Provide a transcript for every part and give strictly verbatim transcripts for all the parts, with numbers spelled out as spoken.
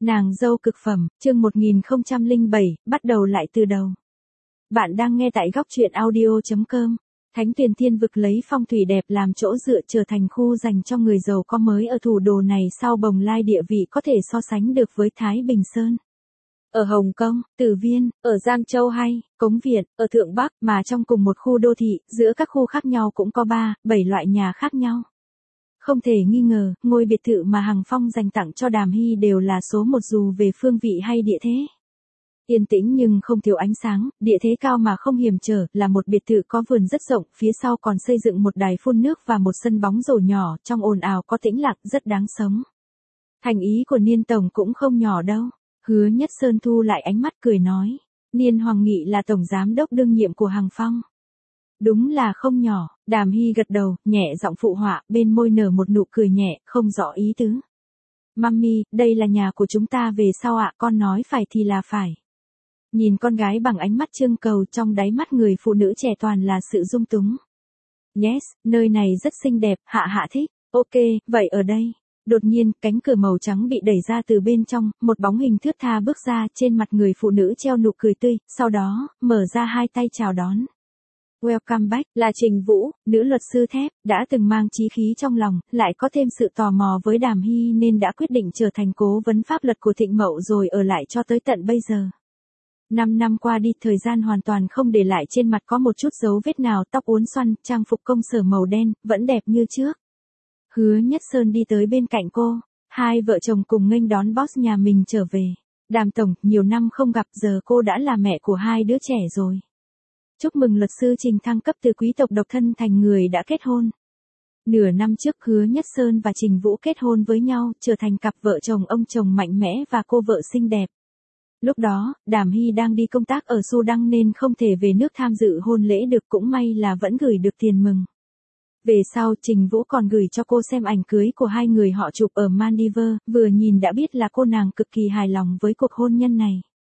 Nàng dâu cực phẩm, chương một nghìn không trăm lẻ bảy, bắt đầu lại từ đầu. Bạn đang nghe tại góc truyện audio chấm com. Thánh Tuyền Thiên Vực lấy phong thủy đẹp làm chỗ dựa trở thành khu dành cho người giàu có mới ở thủ đô này sau bồng lai địa vị có thể so sánh được với Thái Bình Sơn. Ở Hồng Kông, Tử Viên, ở Giang Châu hay, Cống Viện, ở Thượng Bắc mà trong cùng một khu đô thị, giữa các khu khác nhau cũng có ba, bảy loại nhà khác nhau. Không thể nghi ngờ, ngôi biệt thự mà Hằng Phong dành tặng cho Đàm Hy đều là số một dù về phương vị hay địa thế. Yên tĩnh nhưng không thiếu ánh sáng, địa thế cao mà không hiểm trở, là một biệt thự có vườn rất rộng, phía sau còn xây dựng một đài phun nước và một sân bóng rổ nhỏ, trong ồn ào có tĩnh lặng rất đáng sống. Thành ý của Niên Tổng cũng không nhỏ đâu. Hứa Nhất Sơn thu lại ánh mắt cười nói, Niên Hoàng Nghị là tổng giám đốc đương nhiệm của Hằng Phong. Đúng là không nhỏ, Đàm Hy gật đầu, nhẹ giọng phụ họa, bên môi nở một nụ cười nhẹ, không rõ ý tứ. Mummy, đây là nhà của chúng ta về sau ạ, con nói phải thì là phải. Nhìn con gái bằng ánh mắt trưng cầu, trong đáy mắt người phụ nữ trẻ toàn là sự dung túng. Yes, nơi này rất xinh đẹp, hạ hạ thích, ok, vậy ở đây. Đột nhiên, cánh cửa màu trắng bị đẩy ra từ bên trong, một bóng hình thướt tha bước ra, trên mặt người phụ nữ treo nụ cười tươi, sau đó, mở ra hai tay chào đón. Welcome back, là Trình Vũ, nữ luật sư thép, đã từng mang chí khí trong lòng, lại có thêm sự tò mò với Đàm Hy nên đã quyết định trở thành cố vấn pháp luật của Thịnh Mậu rồi ở lại cho tới tận bây giờ. Năm năm qua đi, thời gian hoàn toàn không để lại trên mặt có một chút dấu vết nào, tóc uốn xoăn, trang phục công sở màu đen, vẫn đẹp như trước. Hứa Nhất Sơn đi tới bên cạnh cô, hai vợ chồng cùng nghênh đón boss nhà mình trở về. Đàm tổng, nhiều năm không gặp, giờ cô đã là mẹ của hai đứa trẻ rồi. Chúc mừng luật sư Trình thăng cấp từ quý tộc độc thân thành người đã kết hôn. Nửa năm trước Hứa Nhất Sơn và Trình Vũ kết hôn với nhau, trở thành cặp vợ chồng ông chồng mạnh mẽ và cô vợ xinh đẹp. Lúc đó, Đàm Hy đang đi công tác ở Sudan nên không thể về nước tham dự hôn lễ được, cũng may là vẫn gửi được tiền mừng. Về sau, Trình Vũ còn gửi cho cô xem ảnh cưới của hai người họ chụp ở Maldives, vừa nhìn đã biết là cô nàng cực kỳ hài lòng với cuộc hôn nhân này.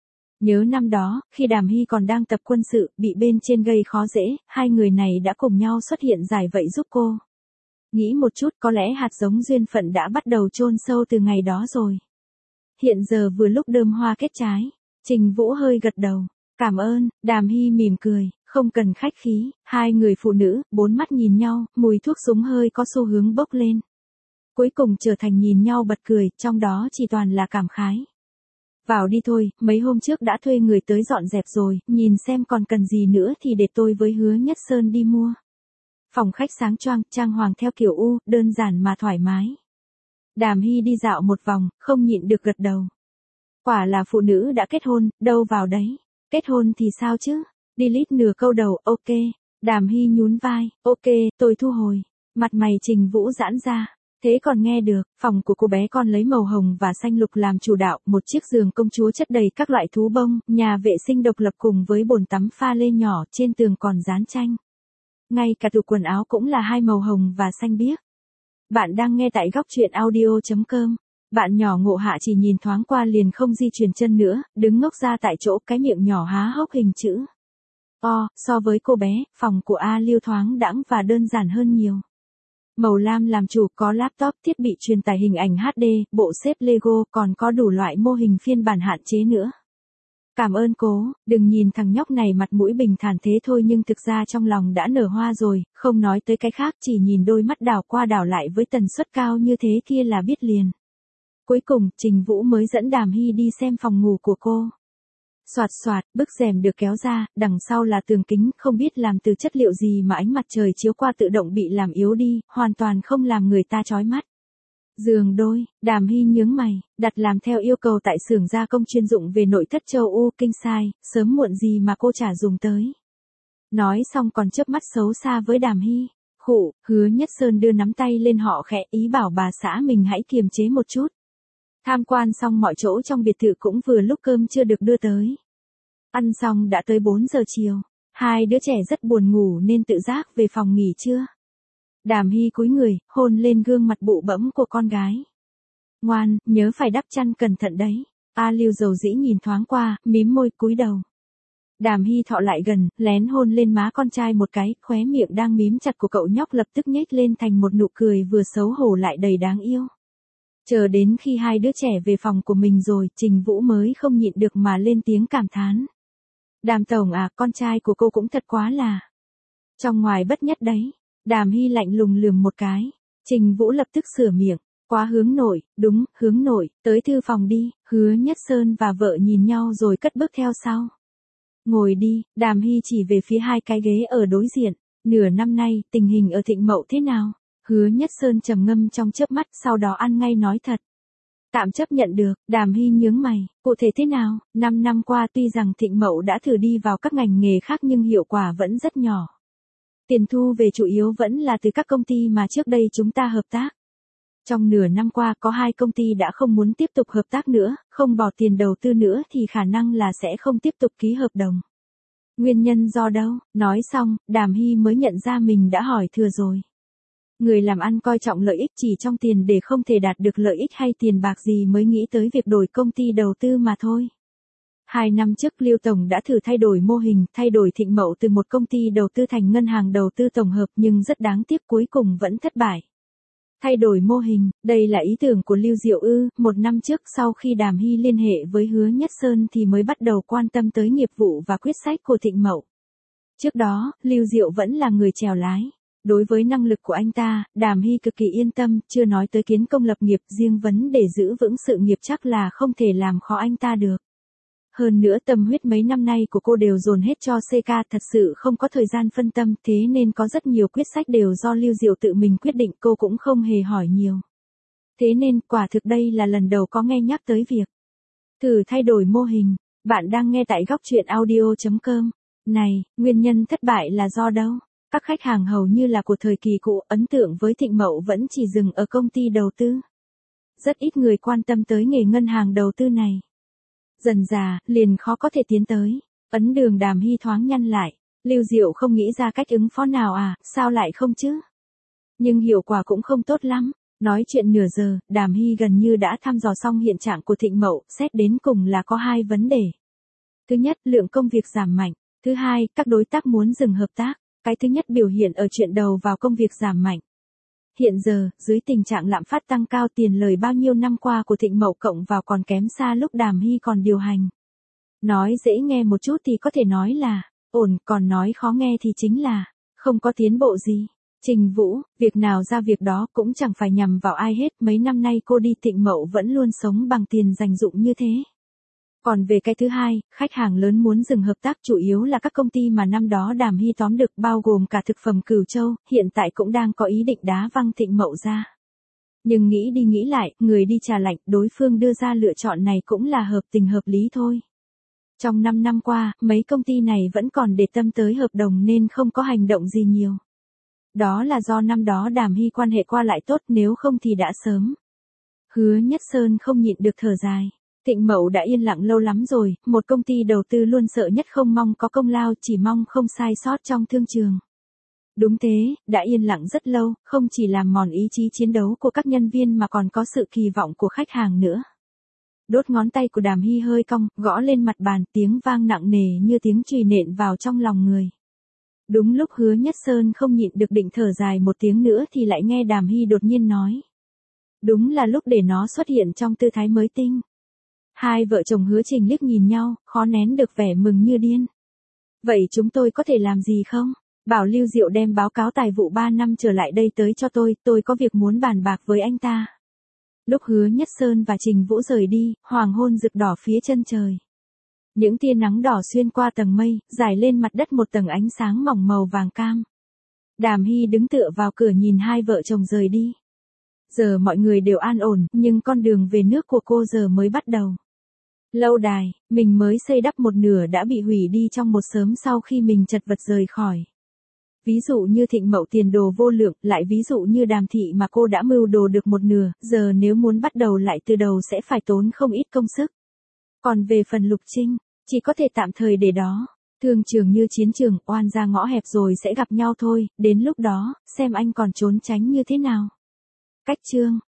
Nhớ năm đó, khi Đàm Hy còn đang tập quân sự, bị bên trên gây khó dễ, hai người này đã cùng nhau xuất hiện giải vây giúp cô. Nghĩ một chút, có lẽ hạt giống duyên phận đã bắt đầu chôn sâu từ ngày đó rồi. Hiện giờ vừa lúc đơm hoa kết trái. Trình Vũ hơi gật đầu. Cảm ơn, Đàm Hy mỉm cười, không cần khách khí. Hai người phụ nữ, bốn mắt nhìn nhau, mùi thuốc súng hơi có xu hướng bốc lên. Cuối cùng trở thành nhìn nhau bật cười, trong đó chỉ toàn là cảm khái. Vào đi thôi, mấy hôm trước đã thuê người tới dọn dẹp rồi, nhìn xem còn cần gì nữa thì để tôi với Hứa Nhất Sơn đi mua. Phòng khách sáng choang, trang hoàng theo kiểu U, đơn giản mà thoải mái. Đàm Hy đi dạo một vòng, không nhịn được gật đầu. Quả là phụ nữ đã kết hôn, đâu vào đấy. Kết hôn thì sao chứ? Delete nửa câu đầu, ok. Đàm Hy nhún vai, ok, tôi thu hồi. Mặt mày Trình Vũ giãn ra. Thế còn nghe được, phòng của cô bé con lấy màu hồng và xanh lục làm chủ đạo, một chiếc giường công chúa chất đầy các loại thú bông, nhà vệ sinh độc lập cùng với bồn tắm pha lê nhỏ, trên tường còn dán tranh. Ngay cả tủ quần áo cũng là hai màu hồng và xanh biếc. Bạn đang nghe tại góc truyện audio chấm com. Bạn nhỏ Ngộ Hạ chỉ nhìn thoáng qua liền không di chuyển chân nữa, đứng ngốc ra tại chỗ, cái miệng nhỏ há hốc hình chữ O, so với cô bé, phòng của A Lưu thoáng đãng và đơn giản hơn nhiều. Màu lam làm chủ, có laptop, thiết bị truyền tải hình ảnh hát đê, bộ xếp Lego, còn có đủ loại mô hình phiên bản hạn chế nữa. Cảm ơn cố, đừng nhìn thằng nhóc này mặt mũi bình thản thế thôi nhưng thực ra trong lòng đã nở hoa rồi, không nói tới cái khác, chỉ nhìn đôi mắt đảo qua đảo lại với tần suất cao như thế kia là biết liền. Cuối cùng, Trình Vũ mới dẫn Đàm Hy đi xem phòng ngủ của cô. Soạt soạt, bức rèm được kéo ra, đằng sau là tường kính, không biết làm từ chất liệu gì mà ánh mặt trời chiếu qua tự động bị làm yếu đi, hoàn toàn không làm người ta chói mắt. Giường đôi, Đàm Hy nhướng mày, đặt làm theo yêu cầu tại xưởng gia công chuyên dụng về nội thất châu Âu King size, sớm muộn gì mà cô chả dùng tới. Nói xong còn chớp mắt xấu xa với Đàm Hy. Khụ, Hứa Nhất Sơn đưa nắm tay lên họ khẽ, ý bảo bà xã mình hãy kiềm chế một chút. Tham quan xong mọi chỗ trong biệt thự cũng vừa lúc cơm chưa được đưa tới. Ăn xong đã tới bốn giờ chiều, hai đứa trẻ rất buồn ngủ nên tự giác về phòng nghỉ trưa. Đàm Hy cúi người, hôn lên gương mặt bụ bẫm của con gái. Ngoan, nhớ phải đắp chăn cẩn thận đấy. A Lưu dầu dĩ nhìn thoáng qua, mím môi cúi đầu. Đàm Hy thọ lại gần, lén hôn lên má con trai một cái, khóe miệng đang mím chặt của cậu nhóc lập tức nhếch lên thành một nụ cười vừa xấu hổ lại đầy đáng yêu. Chờ đến khi hai đứa trẻ về phòng của mình rồi, Trình Vũ mới không nhịn được mà lên tiếng cảm thán. Đàm tổng à, con trai của cô cũng thật quá là trong ngoài bất nhất đấy. Đàm Hy lạnh lùng lườm một cái. Trình Vũ lập tức sửa miệng. Quá hướng nội, đúng, hướng nội, tới thư phòng đi. Hứa Nhất Sơn và vợ nhìn nhau rồi cất bước theo sau. Ngồi đi, Đàm Hy chỉ về phía hai cái ghế ở đối diện. Nửa năm nay, tình hình ở Thịnh Mậu thế nào? Hứa Nhất Sơn trầm ngâm trong chớp mắt, sau đó ăn ngay nói thật. Tạm chấp nhận được. Đàm Hy nhướng mày, cụ thể thế nào? Năm năm qua tuy rằng Thịnh Mậu đã thử đi vào các ngành nghề khác nhưng hiệu quả vẫn rất nhỏ. Tiền thu về chủ yếu vẫn là từ các công ty mà trước đây chúng ta hợp tác. Trong nửa năm qua có hai công ty đã không muốn tiếp tục hợp tác nữa, không bỏ tiền đầu tư nữa thì khả năng là sẽ không tiếp tục ký hợp đồng. Nguyên nhân do đâu? Nói xong, Đàm Hy mới nhận ra mình đã hỏi thừa rồi. Người làm ăn coi trọng lợi ích chỉ trong tiền để không thể đạt được lợi ích hay tiền bạc gì mới nghĩ tới việc đổi công ty đầu tư mà thôi. Hai năm trước Lưu Tổng đã thử thay đổi mô hình, thay đổi Thịnh Mậu từ một công ty đầu tư thành ngân hàng đầu tư tổng hợp nhưng rất đáng tiếc cuối cùng vẫn thất bại. Thay đổi mô hình, đây là ý tưởng của Lưu Diệu ư? Một năm trước sau khi Đàm Hy liên hệ với Hứa Nhất Sơn thì mới bắt đầu quan tâm tới nghiệp vụ và quyết sách của Thịnh Mậu. Trước đó, Lưu Diệu vẫn là người chèo lái. Đối với năng lực của anh ta, Đàm Hy cực kỳ yên tâm, chưa nói tới kiến công lập nghiệp, riêng vấn đề giữ vững sự nghiệp chắc là không thể làm khó anh ta được. Hơn nữa tâm huyết mấy năm nay của cô đều dồn hết cho xê ca, thật sự không có thời gian phân tâm, thế nên có rất nhiều quyết sách đều do Lưu Diệu tự mình quyết định, cô cũng không hề hỏi nhiều. Thế nên, quả thực đây là lần đầu có nghe nhắc tới việc thử thay đổi mô hình. Bạn đang nghe tại góc truyện audio chấm com. Này, nguyên nhân thất bại là do đâu? Các khách hàng hầu như là của thời kỳ cũ, ấn tượng với Thịnh Mậu vẫn chỉ dừng ở công ty đầu tư. Rất ít người quan tâm tới nghề ngân hàng đầu tư này. Dần dà, liền khó có thể tiến tới. Ấn Đường Đàm Hy thoáng nhăn lại. Lưu Diệu không nghĩ ra cách ứng phó nào à, sao lại không chứ? Nhưng hiệu quả cũng không tốt lắm. Nói chuyện nửa giờ, Đàm Hy gần như đã thăm dò xong hiện trạng của Thịnh Mậu, xét đến cùng là có hai vấn đề. Thứ nhất, lượng công việc giảm mạnh. Thứ hai, các đối tác muốn dừng hợp tác. Cái thứ nhất biểu hiện ở chuyện đầu vào công việc giảm mạnh. Hiện giờ, dưới tình trạng lạm phát tăng cao, tiền lời bao nhiêu năm qua của Thịnh Mậu cộng vào còn kém xa lúc Đàm Hy còn điều hành. Nói dễ nghe một chút thì có thể nói là ổn, còn nói khó nghe thì chính là không có tiến bộ gì. Trình Vũ, việc nào ra việc đó cũng chẳng phải nhằm vào ai hết, mấy năm nay cô đi Thịnh Mậu vẫn luôn sống bằng tiền dành dụm như thế. Còn về cái thứ hai, khách hàng lớn muốn dừng hợp tác chủ yếu là các công ty mà năm đó Đàm Hy tóm được, bao gồm cả thực phẩm Cửu Châu, hiện tại cũng đang có ý định đá văng Thịnh Mậu ra. Nhưng nghĩ đi nghĩ lại, người đi trà lạnh, đối phương đưa ra lựa chọn này cũng là hợp tình hợp lý thôi. Trong năm năm qua, mấy công ty này vẫn còn để tâm tới hợp đồng nên không có hành động gì nhiều. Đó là do năm đó Đàm Hy quan hệ qua lại tốt, nếu không thì đã sớm. Hứa Nhất Sơn không nhịn được thở dài. Thịnh Mậu đã yên lặng lâu lắm rồi, một công ty đầu tư luôn sợ nhất không mong có công lao, chỉ mong không sai sót trong thương trường. Đúng thế, đã yên lặng rất lâu, không chỉ làm mòn ý chí chiến đấu của các nhân viên mà còn có sự kỳ vọng của khách hàng nữa. Đốt ngón tay của Đàm Hy hơi cong, gõ lên mặt bàn, tiếng vang nặng nề như tiếng chùy nện vào trong lòng người. Đúng lúc Hứa Nhất Sơn không nhịn được định thở dài một tiếng nữa thì lại nghe Đàm Hy đột nhiên nói. Đúng là lúc để nó xuất hiện trong tư thái mới tinh. Hai vợ chồng Hứa Trình liếc nhìn nhau, khó nén được vẻ mừng như điên. Vậy chúng tôi có thể làm gì không? Bảo Lưu Diệu đem báo cáo tài vụ ba năm trở lại đây tới cho tôi, tôi có việc muốn bàn bạc với anh ta. Lúc Hứa Nhất Sơn và Trình Vũ rời đi, hoàng hôn rực đỏ phía chân trời. Những tia nắng đỏ xuyên qua tầng mây, rải lên mặt đất một tầng ánh sáng mỏng màu vàng cam. Đàm Hy đứng tựa vào cửa nhìn hai vợ chồng rời đi. Giờ mọi người đều an ổn, nhưng con đường về nước của cô giờ mới bắt đầu. Lâu đài, mình mới xây đắp một nửa đã bị hủy đi trong một sớm sau khi mình chật vật rời khỏi. Ví dụ như Thịnh Mậu tiền đồ vô lượng, lại ví dụ như Đàm Thị mà cô đã mưu đồ được một nửa, giờ nếu muốn bắt đầu lại từ đầu sẽ phải tốn không ít công sức. Còn về phần Lục Trinh, chỉ có thể tạm thời để đó. Thương trường như chiến trường, oan ra ngõ hẹp rồi sẽ gặp nhau thôi, đến lúc đó, xem anh còn trốn tránh như thế nào. Cách chương